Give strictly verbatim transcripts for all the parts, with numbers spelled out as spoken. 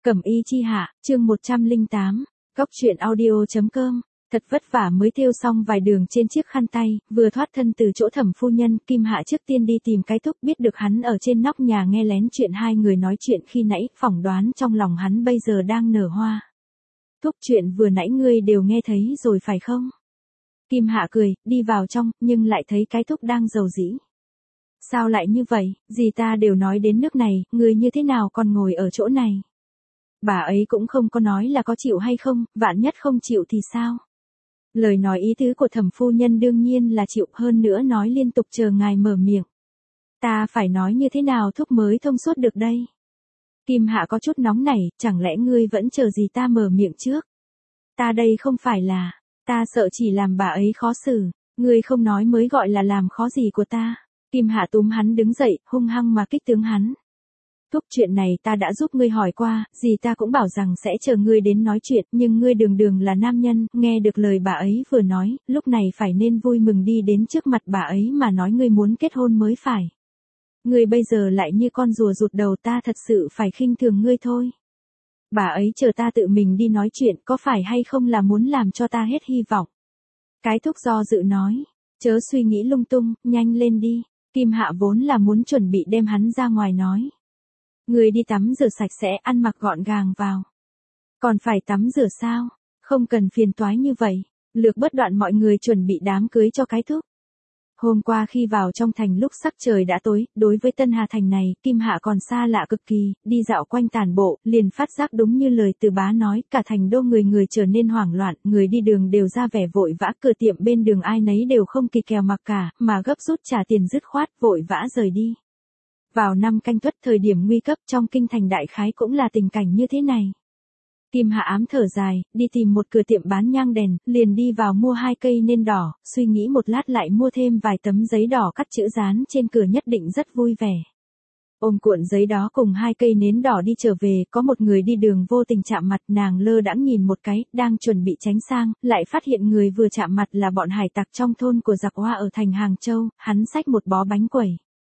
Cẩm y chi hạ, chương một trăm lẻ tám, góc truyện audio.com. Thật vất vả mới thêu xong vài đường trên chiếc khăn tay, vừa thoát thân từ chỗ Thẩm phu nhân, Kim Hạ trước tiên đi tìm cái Thúc, biết được hắn ở trên nóc nhà nghe lén chuyện hai người nói chuyện khi nãy, phỏng đoán trong lòng hắn bây giờ đang nở hoa. Thúc, chuyện vừa nãy ngươi đều nghe thấy rồi phải không? Kim Hạ cười, đi vào trong, nhưng lại thấy cái Thúc đang rầu rĩ. Sao lại như vậy, dì ta đều nói đến nước này, ngươi như thế nào còn ngồi ở chỗ này? Bà ấy cũng không có nói là có chịu hay không, vạn nhất không chịu thì sao? Lời nói ý tứ của Thẩm phu nhân đương nhiên là chịu, hơn nữa nói liên tục chờ ngài mở miệng. Ta phải nói như thế nào Thúc mới thông suốt được đây? Kim Hạ có chút nóng nảy, chẳng lẽ ngươi vẫn chờ gì ta mở miệng trước? Ta đây không phải là, ta sợ chỉ làm bà ấy khó xử, ngươi không nói mới gọi là làm khó gì của ta. Kim Hạ túm hắn đứng dậy, hung hăng mà kích tướng hắn. Thúc, chuyện này ta đã giúp ngươi hỏi qua, dì ta cũng bảo rằng sẽ chờ ngươi đến nói chuyện, nhưng ngươi đường đường là nam nhân, nghe được lời bà ấy vừa nói, lúc này phải nên vui mừng đi đến trước mặt bà ấy mà nói ngươi muốn kết hôn mới phải. Ngươi bây giờ lại như con rùa rụt đầu, ta thật sự phải khinh thường ngươi thôi. Bà ấy chờ ta tự mình đi nói chuyện, có phải hay không là muốn làm cho ta hết hy vọng. Cái Thúc do dự nói, chớ suy nghĩ lung tung, nhanh lên đi. Kim Hạ vốn là muốn chuẩn bị đem hắn ra ngoài nói. Người đi tắm rửa sạch sẽ, ăn mặc gọn gàng vào. Còn phải tắm rửa sao? Không cần phiền toái như vậy. Lược bất đoạn mọi người chuẩn bị đám cưới cho cái Thúc. Hôm qua khi vào trong thành lúc sắc trời đã tối, đối với Tân Hà Thành này, Kim Hạ còn xa lạ cực kỳ, đi dạo quanh tản bộ, liền phát giác đúng như lời từ bá nói, cả thành đô người người trở nên hoảng loạn, người đi đường đều ra vẻ vội vã, cửa tiệm bên đường ai nấy đều không kỳ kèo mặc cả, mà gấp rút trả tiền dứt khoát, vội vã rời đi. Vào năm Canh Tuất, thời điểm nguy cấp trong kinh thành đại khái cũng là tình cảnh như thế này. Kim Hạ ám thở dài, đi tìm một cửa tiệm bán nhang đèn, liền đi vào mua hai cây nến đỏ, suy nghĩ một lát lại mua thêm vài tấm giấy đỏ cắt chữ dán trên cửa, nhất định rất vui vẻ. Ôm cuộn giấy đó cùng hai cây nến đỏ đi trở về, có một người đi đường vô tình chạm mặt, nàng lơ đãng nhìn một cái, đang chuẩn bị tránh sang, lại phát hiện người vừa chạm mặt là bọn hải tặc trong thôn của giặc Hoa ở thành Hàng Châu, hắn xách một bó bánh quẩy.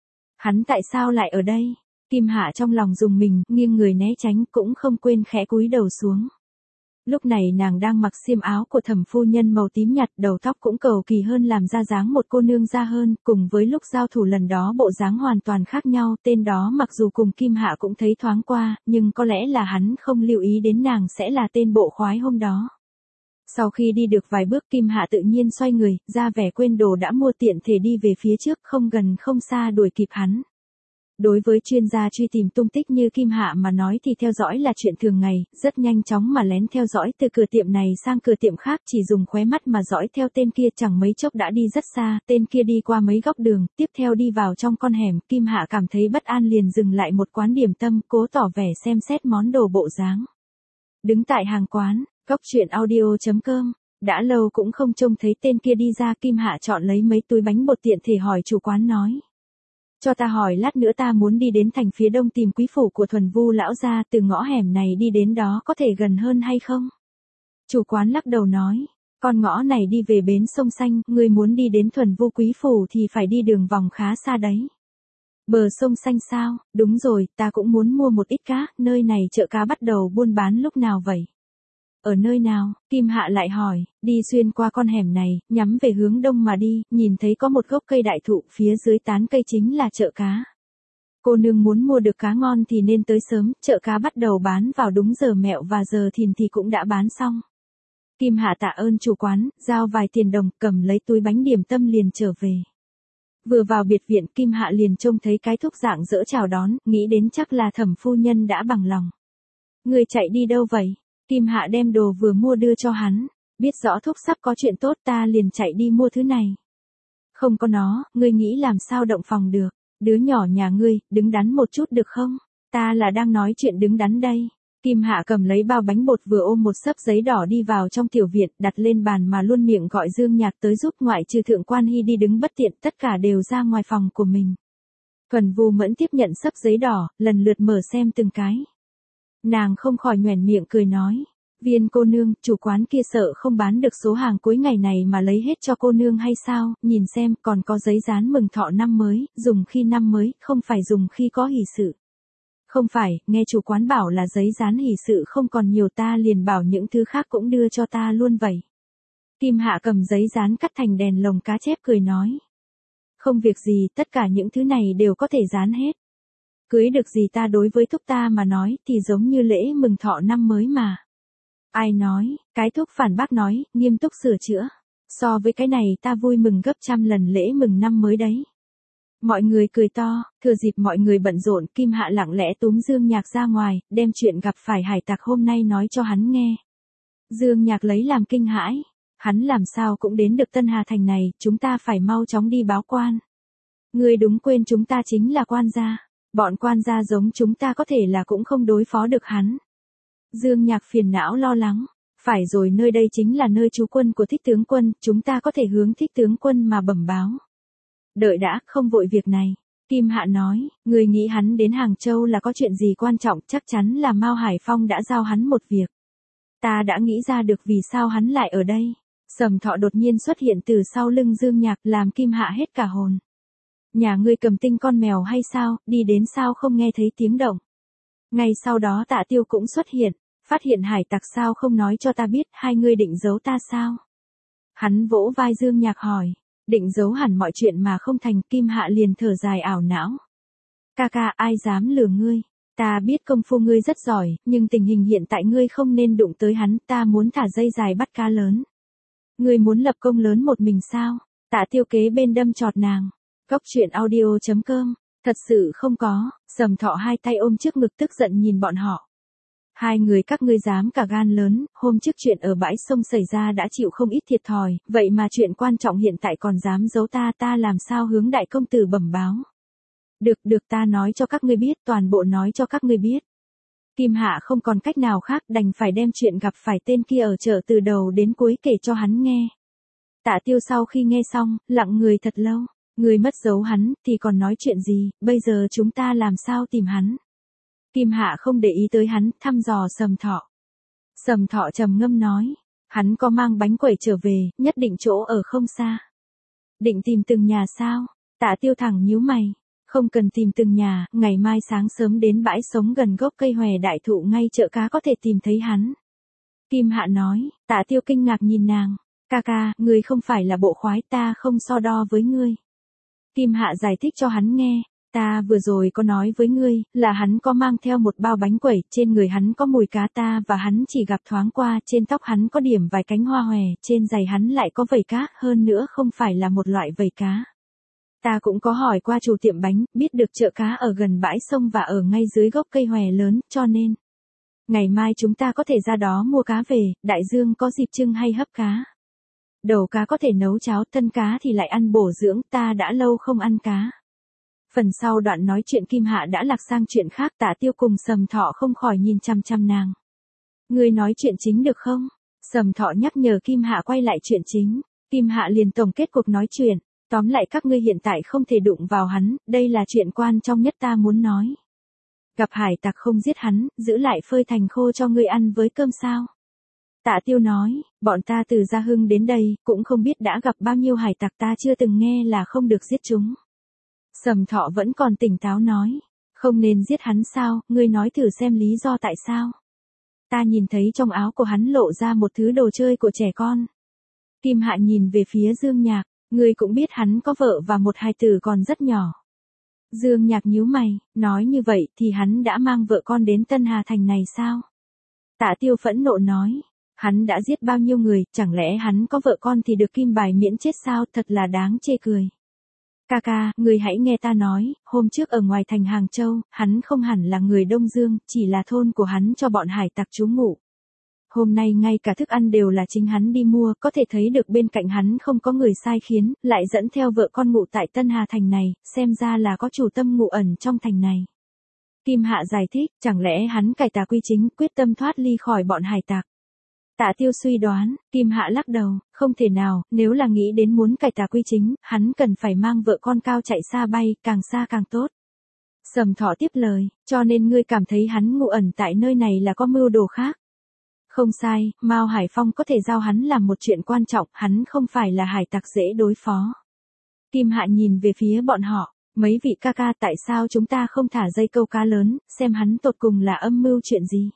Hắn tại sao lại ở đây? Kim Hạ trong lòng rùng mình, nghiêng người né tránh, cũng không quên khẽ cúi đầu xuống. Lúc này nàng đang mặc xiêm áo của Thẩm phu nhân màu tím nhạt, đầu tóc cũng cầu kỳ hơn, làm ra dáng một cô nương ra hơn, cùng với lúc giao thủ lần đó bộ dáng hoàn toàn khác nhau, tên đó mặc dù cùng Kim Hạ cũng thấy thoáng qua, nhưng có lẽ là hắn không lưu ý đến nàng sẽ là tên bộ khoái hôm đó. Sau khi đi được vài bước, Kim Hạ tự nhiên xoay người, ra vẻ quên đồ đã mua, tiện thể đi về phía trước, không gần không xa đuổi kịp hắn. Đối với chuyên gia truy tìm tung tích như Kim Hạ mà nói thì theo dõi là chuyện thường ngày, rất nhanh chóng mà lén theo dõi từ cửa tiệm này sang cửa tiệm khác, chỉ dùng khóe mắt mà dõi theo tên kia, chẳng mấy chốc đã đi rất xa, tên kia đi qua mấy góc đường, tiếp theo đi vào trong con hẻm, Kim Hạ cảm thấy bất an liền dừng lại một quán điểm tâm, cố tỏ vẻ xem xét món đồ bộ dáng. Đứng tại hàng quán, góc truyện audio.com, đã lâu cũng không trông thấy tên kia đi ra, Kim Hạ chọn lấy mấy túi bánh bột tiện thể hỏi chủ quán nói. Cho ta hỏi, lát nữa ta muốn đi đến thành phía đông tìm quý phủ của Thuần Vu lão gia, từ ngõ hẻm này đi đến đó có thể gần hơn hay không? Chủ quán lắc đầu nói, con ngõ này đi về bến sông Xanh, ngươi muốn đi đến Thuần Vu quý phủ thì phải đi đường vòng khá xa đấy. Bờ sông Xanh sao? Đúng rồi, ta cũng muốn mua một ít cá, nơi này chợ cá bắt đầu buôn bán lúc nào vậy? Ở nơi nào? Kim Hạ lại hỏi, đi xuyên qua con hẻm này, nhắm về hướng đông mà đi, nhìn thấy có một gốc cây đại thụ, phía dưới tán cây chính là chợ cá. Cô nương muốn mua được cá ngon thì nên tới sớm, chợ cá bắt đầu bán vào đúng giờ mẹo và giờ thìn thì cũng đã bán xong. Kim Hạ tạ ơn chủ quán, giao vài tiền đồng, cầm lấy túi bánh điểm tâm liền trở về. Vừa vào biệt viện, Kim Hạ liền trông thấy cái Thúc dạng dỡ chào đón, nghĩ đến chắc là Thẩm phu nhân đã bằng lòng. Người chạy đi đâu vậy? Kim Hạ đem đồ vừa mua đưa cho hắn, biết rõ Thúc sắp có chuyện tốt, ta liền chạy đi mua thứ này. Không có nó, ngươi nghĩ làm sao động phòng được, đứa nhỏ nhà ngươi, đứng đắn một chút được không? Ta là đang nói chuyện đứng đắn đây. Kim Hạ cầm lấy bao bánh bột vừa ôm một xấp giấy đỏ đi vào trong tiểu viện, đặt lên bàn mà luôn miệng gọi Dương Nhạc tới giúp, ngoại trừ Thượng Quan Hy đi đứng bất tiện, tất cả đều ra ngoài phòng của mình. Thuần Vu Mẫn tiếp nhận xấp giấy đỏ, lần lượt mở xem từng cái. Nàng không khỏi nhoẻn miệng cười nói, Viên cô nương, chủ quán kia sợ không bán được số hàng cuối ngày này mà lấy hết cho cô nương hay sao, nhìn xem, còn có giấy dán mừng thọ năm mới, dùng khi năm mới, không phải dùng khi có hỷ sự. Không phải, nghe chủ quán bảo là giấy dán hỷ sự không còn nhiều ta liền bảo những thứ khác cũng đưa cho ta luôn vậy. Kim Hạ cầm giấy dán cắt thành đèn lồng cá chép cười nói. Không việc gì, tất cả những thứ này đều có thể dán hết. Cưới được gì ta đối với thúc ta mà nói thì giống như lễ mừng thọ năm mới mà. Ai nói, cái thúc phản bác nói, nghiêm túc sửa chữa. So với cái này ta vui mừng gấp trăm lần lễ mừng năm mới đấy. Mọi người cười to, thừa dịp mọi người bận rộn, Kim Hạ lặng lẽ túm Dương Nhạc ra ngoài, đem chuyện gặp phải hải tặc hôm nay nói cho hắn nghe. Dương Nhạc lấy làm kinh hãi, hắn làm sao cũng đến được Tân Hà Thành này, chúng ta phải mau chóng đi báo quan. Ngươi đúng quên chúng ta chính là quan gia, bọn quan gia giống chúng ta có thể là cũng không đối phó được hắn. Dương Nhạc phiền não lo lắng, phải rồi nơi đây chính là nơi trú quân của Thích tướng quân, chúng ta có thể hướng Thích tướng quân mà bẩm báo. Đợi đã, không vội việc này. Kim Hạ nói, người nghĩ hắn đến Hàng Châu là có chuyện gì quan trọng, chắc chắn là Mao Hải Phong đã giao hắn một việc. Ta đã nghĩ ra được vì sao hắn lại ở đây. Sầm Thọ đột nhiên xuất hiện từ sau lưng Dương Nhạc làm Kim Hạ hết cả hồn. Nhà ngươi cầm tinh con mèo hay sao, đi đến sao không nghe thấy tiếng động. Ngay sau đó Tạ Tiêu cũng xuất hiện, phát hiện hải tặc sao không nói cho ta biết, hai ngươi định giấu ta sao? Hắn vỗ vai Dương Nhạc hỏi. Định giấu hẳn mọi chuyện mà không thành. Kim Hạ liền thở dài ảo não. Ca ca, ai dám lừa ngươi, ta biết công phu ngươi rất giỏi, nhưng tình hình hiện tại ngươi không nên đụng tới hắn, ta muốn thả dây dài bắt cá lớn. Ngươi muốn lập công lớn một mình sao? Tạ Tiêu kế bên đâm chọt nàng. Góc truyện audio chấm com, thật sự không có. Sầm Thọ hai tay ôm trước ngực tức giận nhìn bọn họ. Hai người các ngươi dám cả gan lớn, hôm trước chuyện ở bãi sông xảy ra đã chịu không ít thiệt thòi, vậy mà chuyện quan trọng hiện tại còn dám giấu ta, ta làm sao hướng đại công tử bẩm báo. Được, được, ta nói cho các ngươi biết, toàn bộ nói cho các ngươi biết. Kim Hạ không còn cách nào khác, đành phải đem chuyện gặp phải tên kia ở chợ từ đầu đến cuối kể cho hắn nghe. Tạ Tiêu sau khi nghe xong, lặng người thật lâu, người mất dấu hắn, thì còn nói chuyện gì, bây giờ chúng ta làm sao tìm hắn. Kim Hạ không để ý tới hắn, thăm dò Sầm Thọ. Sầm Thọ trầm ngâm nói, hắn có mang bánh quẩy trở về, nhất định chỗ ở không xa. Định tìm từng nhà sao? Tạ Tiêu thẳng nhíu mày, không cần tìm từng nhà, ngày mai sáng sớm đến bãi sống gần gốc cây hòe đại thụ ngay chợ cá có thể tìm thấy hắn. Kim Hạ nói, Tạ Tiêu kinh ngạc nhìn nàng, ca ca, ngươi không phải là bộ khoái, ta không so đo với ngươi. Kim Hạ giải thích cho hắn nghe. Ta vừa rồi có nói với ngươi, là hắn có mang theo một bao bánh quẩy, trên người hắn có mùi cá ta và hắn chỉ gặp thoáng qua, trên tóc hắn có điểm vài cánh hoa hòe, trên giày hắn lại có vảy cá, hơn nữa không phải là một loại vảy cá. Ta cũng có hỏi qua chủ tiệm bánh, biết được chợ cá ở gần bãi sông và ở ngay dưới gốc cây hòe lớn, cho nên ngày mai chúng ta có thể ra đó mua cá về, đại dương có dịp trưng hay hấp cá. Đầu cá có thể nấu cháo, thân cá thì lại ăn bổ dưỡng, ta đã lâu không ăn cá. Phần sau đoạn nói chuyện Kim Hạ đã lạc sang chuyện khác. Tạ Tiêu cùng Sầm Thọ không khỏi nhìn chăm chăm nàng. Ngươi nói chuyện chính được không? Sầm Thọ nhắc nhở Kim Hạ quay lại chuyện chính. Kim Hạ liền tổng kết cuộc nói chuyện. Tóm lại các ngươi hiện tại không thể đụng vào hắn, đây là chuyện quan trọng nhất ta muốn nói. Gặp hải tặc không giết hắn, giữ lại phơi thành khô cho ngươi ăn với cơm sao? Tạ Tiêu nói, bọn ta từ Gia Hưng đến đây, cũng không biết đã gặp bao nhiêu hải tặc, ta chưa từng nghe là không được giết chúng. Sầm Thọ vẫn còn tỉnh táo nói, không nên giết hắn sao, ngươi nói thử xem lý do tại sao. Ta nhìn thấy trong áo của hắn lộ ra một thứ đồ chơi của trẻ con. Kim Hạ nhìn về phía Dương Nhạc, ngươi cũng biết hắn có vợ và một hài tử còn rất nhỏ. Dương Nhạc nhíu mày, nói như vậy thì hắn đã mang vợ con đến Tân Hà Thành này sao? Tạ Tiêu phẫn nộ nói, hắn đã giết bao nhiêu người, chẳng lẽ hắn có vợ con thì được kim bài miễn chết sao, thật là đáng chê cười. Ca ca, người hãy nghe ta nói, hôm trước ở ngoài thành Hàng Châu, hắn không hẳn là người Đông Dương, chỉ là thôn của hắn cho bọn hải tặc trú ngụ. Hôm nay ngay cả thức ăn đều là chính hắn đi mua, có thể thấy được bên cạnh hắn không có người sai khiến, lại dẫn theo vợ con ngụ tại Tân Hà Thành này, xem ra là có chủ tâm ngụ ẩn trong thành này. Kim Hạ giải thích, chẳng lẽ hắn cải tà quy chính, quyết tâm thoát ly khỏi bọn hải tặc. Tạ Tiêu suy đoán, Kim Hạ lắc đầu, không thể nào, nếu là nghĩ đến muốn cải tà quy chính, hắn cần phải mang vợ con cao chạy xa bay, càng xa càng tốt. Sầm Thọ tiếp lời, cho nên ngươi cảm thấy hắn ngụ ẩn tại nơi này là có mưu đồ khác. Không sai, Mao Hải Phong có thể giao hắn làm một chuyện quan trọng, hắn không phải là hải tặc dễ đối phó. Kim Hạ nhìn về phía bọn họ, Mấy vị ca ca tại sao chúng ta không thả dây câu cá lớn, xem hắn tột cùng là âm mưu chuyện gì.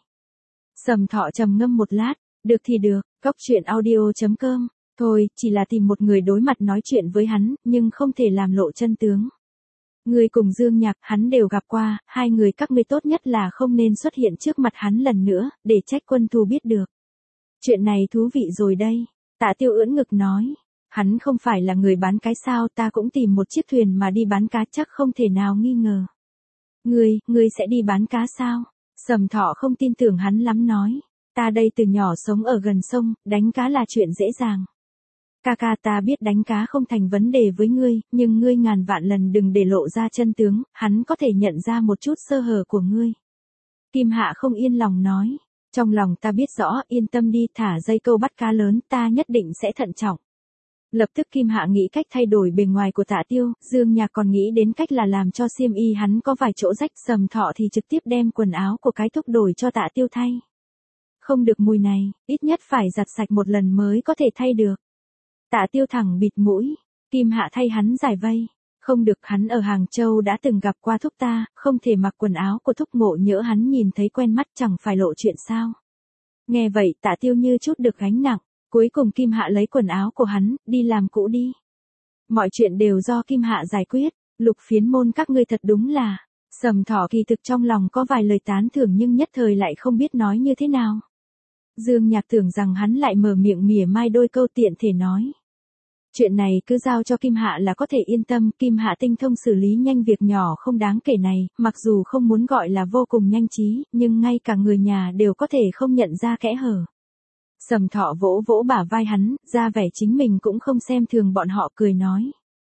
Sầm Thọ trầm ngâm một lát, được thì được, góc chuyện audio.com, thôi, chỉ là tìm một người đối mặt nói chuyện với hắn, nhưng không thể làm lộ chân tướng. Ngươi cùng Dương Nhạc, hắn đều gặp qua, hai người các ngươi tốt nhất là không nên xuất hiện trước mặt hắn lần nữa, để trách quân thù biết được. Chuyện này thú vị rồi đây, Tạ Tiêu ưỡn ngực nói. Hắn không phải là người bán cái sao, ta cũng tìm một chiếc thuyền mà đi bán cá chắc không thể nào nghi ngờ. Ngươi, ngươi sẽ đi bán cá sao? Sầm Thọ không tin tưởng hắn lắm nói. Ta đây từ nhỏ sống ở gần sông, đánh cá là chuyện dễ dàng. Ca ca ta biết đánh cá không thành vấn đề với ngươi, nhưng ngươi ngàn vạn lần đừng để lộ ra chân tướng, hắn có thể nhận ra một chút sơ hở của ngươi. Kim Hạ không yên lòng nói. Trong lòng ta biết rõ, yên tâm đi, thả dây câu bắt cá lớn, ta nhất định sẽ thận trọng. Lập tức Kim Hạ nghĩ cách thay đổi bề ngoài của Tạ Tiêu, Dương Nhạc còn nghĩ đến cách là làm cho xiêm y hắn có vài chỗ rách. Sầm Thọ thì trực tiếp đem quần áo của cái thúc đổi cho Tạ Tiêu thay. Không được mùi này, ít nhất phải giặt sạch một lần mới có thể thay được. Tạ Tiêu thẳng bịt mũi, Kim Hạ thay hắn giải vây. Không được, hắn ở Hàng Châu đã từng gặp qua thúc ta, không thể mặc quần áo của thúc, ngộ nhỡ hắn nhìn thấy quen mắt chẳng phải lộ chuyện sao. Nghe vậy Tạ Tiêu như chút được gánh nặng. Cuối cùng Kim Hạ lấy quần áo của hắn, đi làm cũ đi. Mọi chuyện đều do Kim Hạ giải quyết, Lục Phiến Môn các ngươi thật đúng là. Sầm Thọ kỳ thực trong lòng có vài lời tán thưởng nhưng nhất thời lại không biết nói như thế nào. Dương Nhạc tưởng rằng hắn lại mở miệng mỉa mai đôi câu tiện thể nói. Chuyện này cứ giao cho Kim Hạ là có thể yên tâm, Kim Hạ tinh thông xử lý nhanh việc nhỏ không đáng kể này, mặc dù không muốn gọi là vô cùng nhanh trí, nhưng ngay cả người nhà đều có thể không nhận ra kẽ hở. Sầm Thọ vỗ vỗ bả vai hắn, ra vẻ chính mình cũng không xem thường bọn họ, cười nói.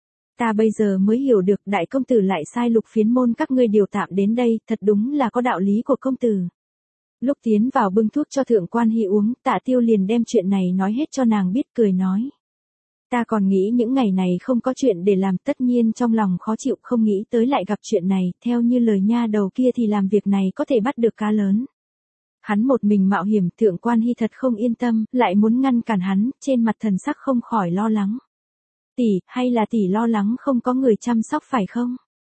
Ta bây giờ mới hiểu được đại công tử lại sai Lục Phiến Môn các ngươi điều tạm đến đây, thật đúng là có đạo lý của công tử. Lúc tiến vào bưng thuốc cho Thượng Quan Hy uống, Tạ Tiêu liền đem chuyện này nói hết cho nàng biết, cười nói. Ta còn nghĩ những ngày này không có chuyện để làm, tất nhiên trong lòng khó chịu, không nghĩ tới lại gặp chuyện này, theo như lời nha đầu kia thì làm việc này có thể bắt được cá lớn. Hắn một mình mạo hiểm, Thượng Quan Hy thật không yên tâm, lại muốn ngăn cản hắn, trên mặt thần sắc không khỏi lo lắng. Tỷ, hay là tỷ lo lắng không có người chăm sóc phải không?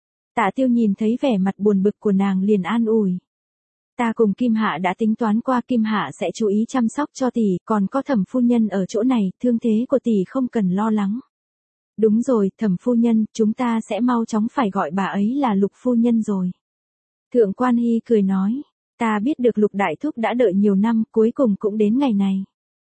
Tạ Tiêu nhìn thấy vẻ mặt buồn bực của nàng liền an ủi. Ta cùng Kim Hạ đã tính toán qua, Kim Hạ sẽ chú ý chăm sóc cho tỷ, còn có Thẩm phu nhân ở chỗ này, thương thế của tỷ không cần lo lắng. Đúng rồi, Thẩm phu nhân, chúng ta sẽ mau chóng phải gọi bà ấy là Lục phu nhân rồi. Thượng Quan Hy cười nói. Ta biết được Lục đại thúc đã đợi nhiều năm, cuối cùng cũng đến ngày này.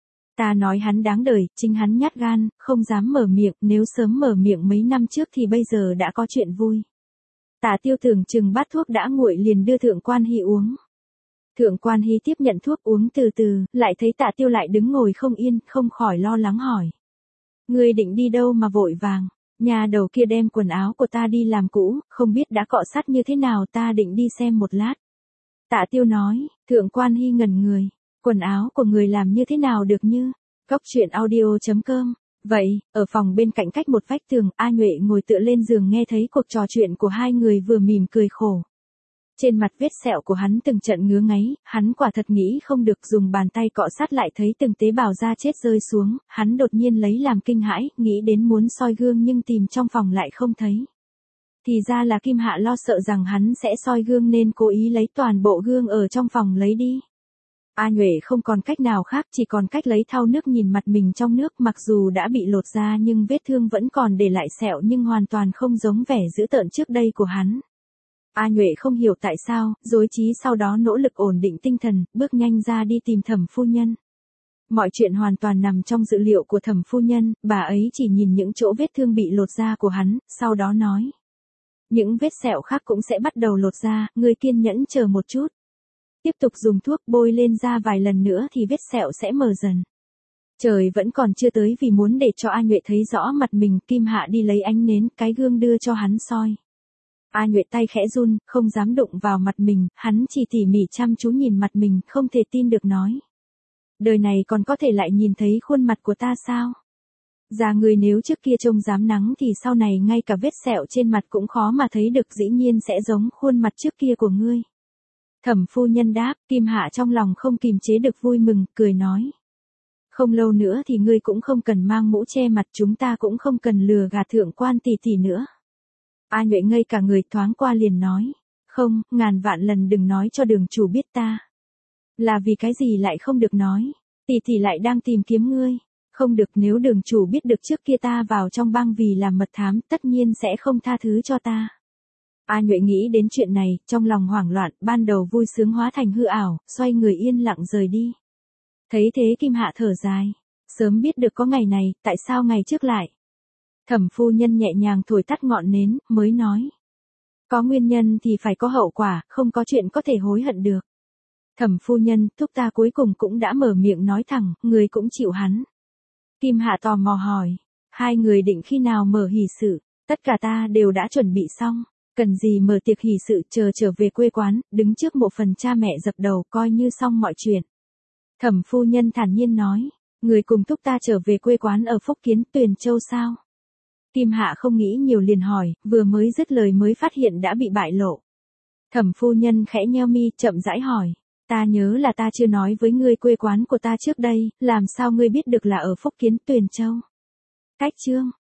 Ta nói hắn đáng đời, chính hắn nhát gan, không dám mở miệng, nếu sớm mở miệng mấy năm trước thì bây giờ đã có chuyện vui. Tạ Tiêu tưởng chừng bát thuốc đã nguội liền đưa Thượng Quan Hy uống. Thượng Quan Hy tiếp nhận thuốc uống từ từ, lại thấy Tạ Tiêu lại đứng ngồi không yên, không khỏi lo lắng hỏi. Ngươi định đi đâu mà vội vàng, nhà đầu kia đem quần áo của ta đi làm cũ, không biết đã cọ sắt như thế nào, ta định đi xem một lát. Tạ Tiêu nói. Thượng Quan Hy ngẩn người, quần áo của người làm như thế nào được như. Góc chuyện audio.com. Vậy, ở phòng bên cạnh cách một vách tường, A Nhuệ ngồi tựa lên giường nghe thấy cuộc trò chuyện của hai người vừa mỉm cười khổ. Trên mặt vết sẹo của hắn từng trận ngứa ngáy, hắn quả thật nghĩ không được, dùng bàn tay cọ sát lại thấy từng tế bào da chết rơi xuống, hắn đột nhiên lấy làm kinh hãi, nghĩ đến muốn soi gương nhưng tìm trong phòng lại không thấy. Thì ra là Kim Hạ lo sợ rằng hắn sẽ soi gương nên cố ý lấy toàn bộ gương ở trong phòng lấy đi. A Nhuệ không còn cách nào khác, chỉ còn cách lấy thau nước nhìn mặt mình trong nước, mặc dù đã bị lột da nhưng vết thương vẫn còn để lại sẹo nhưng hoàn toàn không giống vẻ dữ tợn trước đây của hắn. A Nhuệ không hiểu tại sao, rối trí sau đó nỗ lực ổn định tinh thần, bước nhanh ra đi tìm Thẩm phu nhân. Mọi chuyện hoàn toàn nằm trong dự liệu của Thẩm phu nhân, bà ấy chỉ nhìn những chỗ vết thương bị lột da của hắn, sau đó nói. Những vết sẹo khác cũng sẽ bắt đầu lột ra, ngươi kiên nhẫn chờ một chút. Tiếp tục dùng thuốc bôi lên da vài lần nữa thì vết sẹo sẽ mờ dần. Trời vẫn còn chưa tới, vì muốn để cho A Nhuệ thấy rõ mặt mình, Kim Hạ đi lấy ánh nến, cái gương đưa cho hắn soi. A Nhuệ tay khẽ run, không dám đụng vào mặt mình, hắn chỉ tỉ mỉ chăm chú nhìn mặt mình, không thể tin được nói. Đời này còn có thể lại nhìn thấy khuôn mặt của ta sao? Già người nếu trước kia trông dám nắng thì sau này ngay cả vết sẹo trên mặt cũng khó mà thấy được, dĩ nhiên sẽ giống khuôn mặt trước kia của ngươi. Thẩm phu nhân đáp. Kim Hạ trong lòng không kìm chế được vui mừng, cười nói. Không lâu nữa thì ngươi cũng không cần mang mũ che mặt, chúng ta cũng không cần lừa gạt Thượng Quan tỷ tỷ nữa. A Nhuệ ngây cả người, thoáng qua liền nói. Không, ngàn vạn lần đừng nói cho đường chủ biết ta. Là vì cái gì lại không được nói? Tỷ tỷ lại đang tìm kiếm ngươi. Không được, nếu đường chủ biết được trước kia ta vào trong bang vì làm mật thám, tất nhiên sẽ không tha thứ cho ta. A Nhuệ nghĩ đến chuyện này, trong lòng hoảng loạn, ban đầu vui sướng hóa thành hư ảo, xoay người yên lặng rời đi. Thấy thế Kim Hạ thở dài. Sớm biết được có ngày này, tại sao ngày trước lại? Thẩm phu nhân nhẹ nhàng thổi tắt ngọn nến, mới nói. Có nguyên nhân thì phải có hậu quả, không có chuyện có thể hối hận được. Thẩm phu nhân, thúc ta cuối cùng cũng đã mở miệng nói thẳng, người cũng chịu hắn. Kim Hạ tò mò hỏi, hai người định khi nào mở hỷ sự? Tất cả ta đều đã chuẩn bị xong, cần gì mở tiệc hỷ sự, chờ trở về quê quán, đứng trước mộ phần cha mẹ dập đầu coi như xong mọi chuyện. Thẩm phu nhân thản nhiên nói, người cùng thúc ta trở về quê quán ở Phúc Kiến, Tuyền Châu sao? Kim Hạ không nghĩ nhiều liền hỏi, vừa mới dứt lời mới phát hiện đã bị bại lộ. Thẩm phu nhân khẽ nheo mi, chậm rãi hỏi, ta nhớ là ta chưa nói với ngươi quê quán của ta trước đây, làm sao ngươi biết được là ở Phúc Kiến, Tuyền Châu? Cách chương